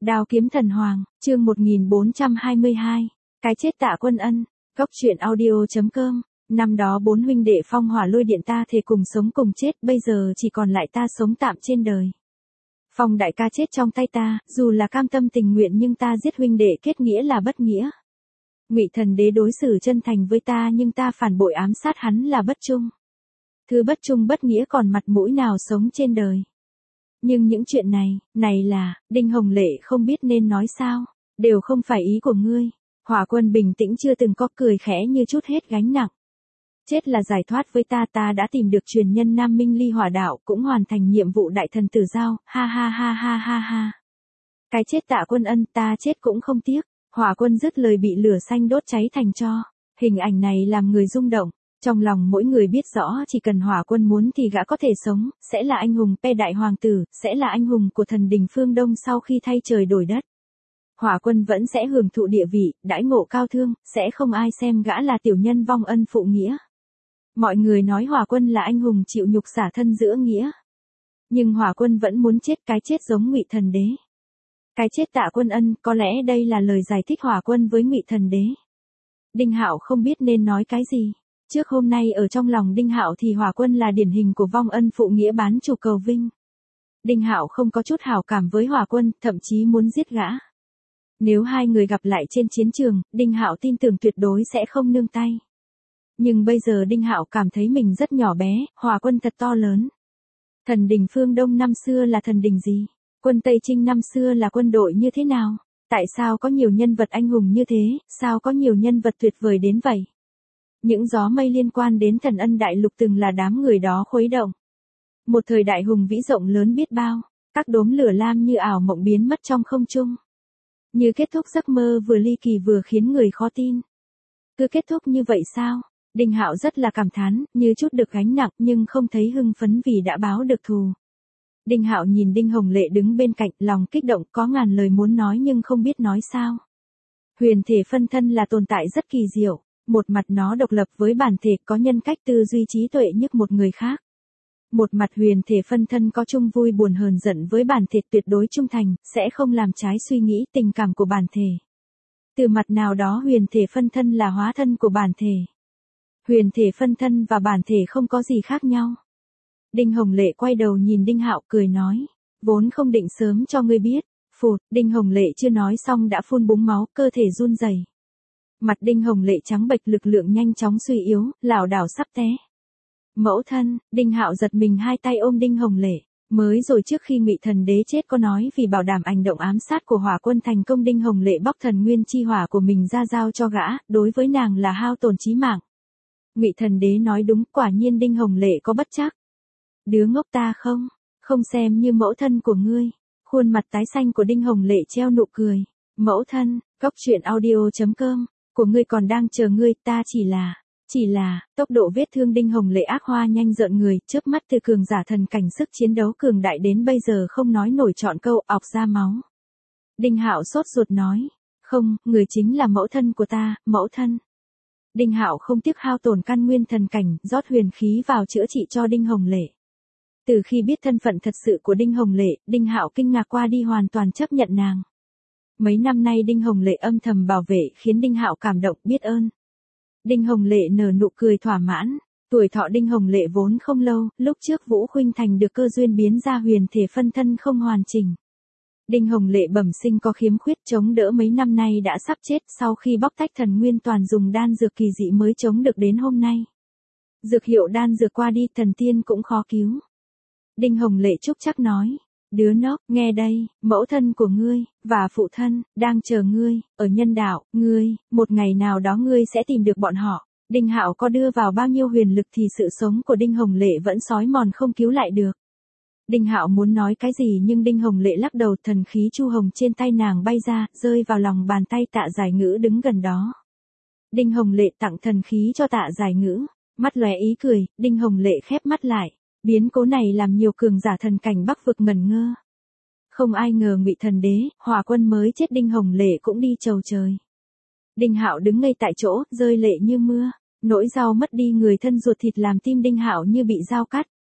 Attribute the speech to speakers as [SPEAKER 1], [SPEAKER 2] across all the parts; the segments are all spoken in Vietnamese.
[SPEAKER 1] Đao kiếm thần hoàng, chương 1422. Cái chết Tạ Quân Ân. Góc truyện audio.com. Năm đó 4 huynh đệ phong hỏa lôi điện ta thề cùng sống cùng chết, bây giờ chỉ còn lại ta sống tạm trên đời. Phong đại ca chết trong tay ta, dù là cam tâm tình nguyện nhưng ta giết huynh đệ kết nghĩa là bất nghĩa. Ngụy Thần Đế đối xử chân thành với ta nhưng ta phản bội ám sát hắn là bất trung. Thứ bất trung bất nghĩa còn mặt mũi nào sống trên đời. Nhưng những chuyện này là, Đinh Hồng Lệ không biết nên nói sao, đều không phải ý của ngươi. Hỏa Quân bình tĩnh chưa từng có, cười khẽ như chút hết gánh nặng. Chết là giải thoát với ta, ta đã tìm được truyền nhân Nam Minh Ly Hỏa Đạo, cũng hoàn thành nhiệm vụ đại thần tử giao, ha ha ha ha ha ha. Cái chết Tạ Quân Ân, ta chết cũng không tiếc. Hỏa Quân dứt lời bị lửa xanh đốt cháy thành tro. Hình ảnh này làm người rung động. Trong lòng mỗi người biết rõ chỉ cần Hỏa Quân muốn thì gã có thể sống, sẽ là anh hùng Pe Đại Hoàng Tử, sẽ là anh hùng của thần đình phương Đông sau khi thay trời đổi đất. Hỏa Quân vẫn sẽ hưởng thụ địa vị, đãi ngộ cao thương, sẽ không ai xem gã là tiểu nhân vong ân phụ nghĩa. Mọi người nói Hỏa Quân là anh hùng chịu nhục xả thân giữa nghĩa. Nhưng Hỏa Quân vẫn muốn chết, cái chết giống Ngụy Thần Đế. Cái chết Tạ Quân Ân, có lẽ đây là lời giải thích Hỏa Quân với Ngụy Thần Đế. Đinh Hạo không biết nên nói cái gì. Trước hôm nay ở trong lòng Đinh Hạo thì Hỏa Quân là điển hình của vong ân phụ nghĩa bán chủ cầu vinh. Đinh Hạo không có chút hảo cảm với Hỏa Quân, thậm chí muốn giết gã. Nếu hai người gặp lại trên chiến trường, Đinh Hạo tin tưởng tuyệt đối sẽ không nương tay. Nhưng bây giờ Đinh Hạo cảm thấy mình rất nhỏ bé, Hỏa Quân thật to lớn. Thần đình phương Đông năm xưa là thần đình gì? Quân Tây Trinh năm xưa là quân đội như thế nào? Tại sao có nhiều nhân vật anh hùng như thế, sao có nhiều nhân vật tuyệt vời đến vậy? Những gió mây liên quan đến Thần Ân Đại Lục từng là đám người đó khuấy động. Một thời đại hùng vĩ rộng lớn biết bao, các đốm lửa lam như ảo mộng biến mất trong không trung. Như kết thúc giấc mơ vừa ly kỳ vừa khiến người khó tin. Cứ kết thúc như vậy sao? Đinh Hạo rất là cảm thán, như chút được gánh nặng nhưng không thấy hưng phấn vì đã báo được thù. Đinh Hạo nhìn Đinh Hồng Lệ đứng bên cạnh, lòng kích động, có ngàn lời muốn nói nhưng không biết nói sao. Huyền thể phân thân là tồn tại rất kỳ diệu. Một mặt nó độc lập với bản thể, có nhân cách tư duy trí tuệ như một người khác. Một mặt huyền thể phân thân có chung vui buồn hờn giận với bản thể, tuyệt đối trung thành, sẽ không làm trái suy nghĩ tình cảm của bản thể. Từ mặt nào đó huyền thể phân thân là hóa thân của bản thể. Huyền thể phân thân và bản thể không có gì khác nhau. Đinh Hồng Lệ quay đầu nhìn Đinh Hạo cười nói, vốn không định sớm cho ngươi biết. Phụt, Đinh Hồng Lệ chưa nói xong đã phun búng máu, cơ thể run rẩy. Mặt Đinh Hồng Lệ trắng bệch, lực lượng nhanh chóng suy yếu, lảo đảo sắp té. Mẫu thân, Đinh Hạo giật mình hai tay ôm Đinh Hồng Lệ. Mới rồi trước khi Ngụy Thần Đế chết có nói vì bảo đảm hành động ám sát của Hỏa Quân thành công, Đinh Hồng Lệ bóc thần nguyên chi hỏa của mình ra giao cho gã, đối với nàng là hao tổn chí mạng. Ngụy Thần Đế nói đúng, quả nhiên Đinh Hồng Lệ có bất trắc. Đứa ngốc ta không xem như mẫu thân của ngươi. Khuôn mặt tái xanh của Đinh Hồng Lệ treo nụ cười. Mẫu thân, góc truyện audio.com. Của ngươi còn đang chờ ngươi, ta chỉ là, tốc độ vết thương Đinh Hồng Lệ ác hoa nhanh rợn người, chớp mắt từ cường giả thần cảnh sức chiến đấu cường đại đến bây giờ không nói nổi trọn câu, ọc ra máu. Đinh Hạo sốt ruột nói, không, người chính là mẫu thân của ta, mẫu thân. Đinh Hạo không tiếc hao tổn căn nguyên thần cảnh, rót huyền khí vào chữa trị cho Đinh Hồng Lệ. Từ khi biết thân phận thật sự của Đinh Hồng Lệ, Đinh Hạo kinh ngạc qua đi, hoàn toàn chấp nhận nàng. Mấy năm nay Đinh Hồng Lệ âm thầm bảo vệ khiến Đinh Hạo cảm động biết ơn. Đinh Hồng Lệ nở nụ cười thỏa mãn. Tuổi thọ Đinh Hồng Lệ vốn không lâu, lúc trước Vũ Khuynh Thành được cơ duyên biến ra huyền thể phân thân không hoàn chỉnh. Đinh Hồng Lệ bẩm sinh có khiếm khuyết, chống đỡ mấy năm nay đã sắp chết, sau khi bóc tách thần nguyên toàn dùng đan dược kỳ dị mới chống được đến hôm nay. Dược hiệu đan dược qua đi, thần tiên cũng khó cứu. Đinh Hồng Lệ chúc chắc nói. Đứa ngốc, nghe đây, mẫu thân của ngươi, và phụ thân, đang chờ ngươi, ở nhân đạo, một ngày nào đó ngươi sẽ tìm được bọn họ. Đinh Hạo có đưa vào bao nhiêu huyền lực thì sự sống của Đinh Hồng Lệ vẫn xói mòn không cứu lại được. Đinh Hạo muốn nói cái gì nhưng Đinh Hồng Lệ lắc đầu, thần khí chu hồng trên tay nàng bay ra, rơi vào lòng bàn tay Tạ Giải Ngữ đứng gần đó. Đinh Hồng Lệ tặng thần khí cho Tạ Giải Ngữ, mắt lóe ý cười, Đinh Hồng Lệ khép mắt lại. Biến cố này làm nhiều cường giả thần cảnh Bắc vực ngẩn ngơ. Không ai ngờ Ngụy Thần Đế, Hỏa Quân mới chết Đinh Hồng Lệ cũng đi chầu trời. Đinh Hạo đứng ngay tại chỗ, rơi lệ như mưa, nỗi đau mất đi người thân ruột thịt làm tim Đinh Hạo như bị dao cắt.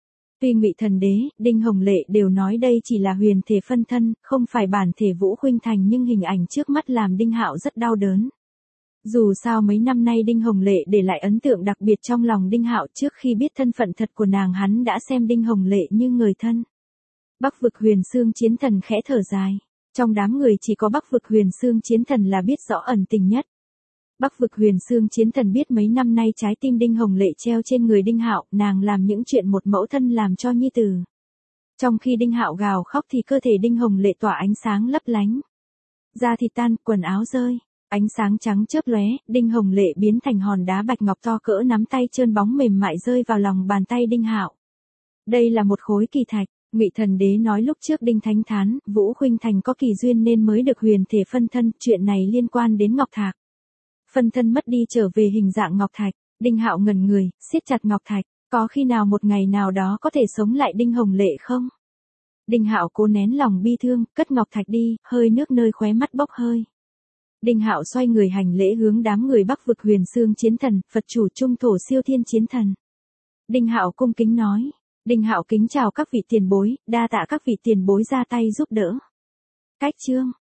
[SPEAKER 1] Tuy Ngụy Thần Đế, Đinh Hồng Lệ đều nói đây chỉ là huyền thể phân thân, không phải bản thể Vũ Khuynh Thành, nhưng hình ảnh trước mắt làm Đinh Hạo rất đau đớn. Dù sao mấy năm nay Đinh Hồng Lệ để lại ấn tượng đặc biệt trong lòng Đinh Hạo, trước khi biết thân phận thật của nàng hắn đã xem Đinh Hồng Lệ như người thân. Bắc vực Huyền Xương Chiến Thần khẽ thở dài. Trong đám người chỉ có Bắc vực Huyền Xương Chiến Thần là biết rõ ẩn tình nhất. Bắc vực Huyền Xương Chiến Thần biết mấy năm nay trái tim Đinh Hồng Lệ treo trên người Đinh Hạo, nàng làm những chuyện một mẫu thân làm cho nhi tử. Trong khi Đinh Hạo gào khóc thì cơ thể Đinh Hồng Lệ tỏa ánh sáng lấp lánh. Da thịt tan, quần áo rơi, ánh sáng trắng chớp lóe, Đinh Hồng Lệ biến thành hòn đá bạch ngọc to cỡ nắm tay trơn bóng mềm mại rơi vào lòng bàn tay Đinh Hạo. Đây là một khối kỳ thạch. Ngụy Thần Đế nói lúc trước Đinh Thánh thán, Vũ Khuynh Thành có kỳ duyên nên mới được huyền thể phân thân, chuyện này liên quan đến ngọc thạch. Phân thân mất đi trở về hình dạng ngọc thạch, Đinh Hạo ngẩn người, siết chặt ngọc thạch, có khi nào một ngày nào đó có thể sống lại Đinh Hồng Lệ không? Đinh Hạo cố nén lòng bi thương, cất ngọc thạch đi, hơi nước nơi khóe mắt bốc hơi. Đinh Hạo xoay người hành lễ hướng đám người Bắc vực Huyền Xương Chiến Thần, Phật chủ Trung Thổ Siêu Thiên Chiến Thần. Đinh Hạo cung kính nói. Đinh Hạo kính chào các vị tiền bối, đa tạ các vị tiền bối ra tay giúp đỡ. Cách chương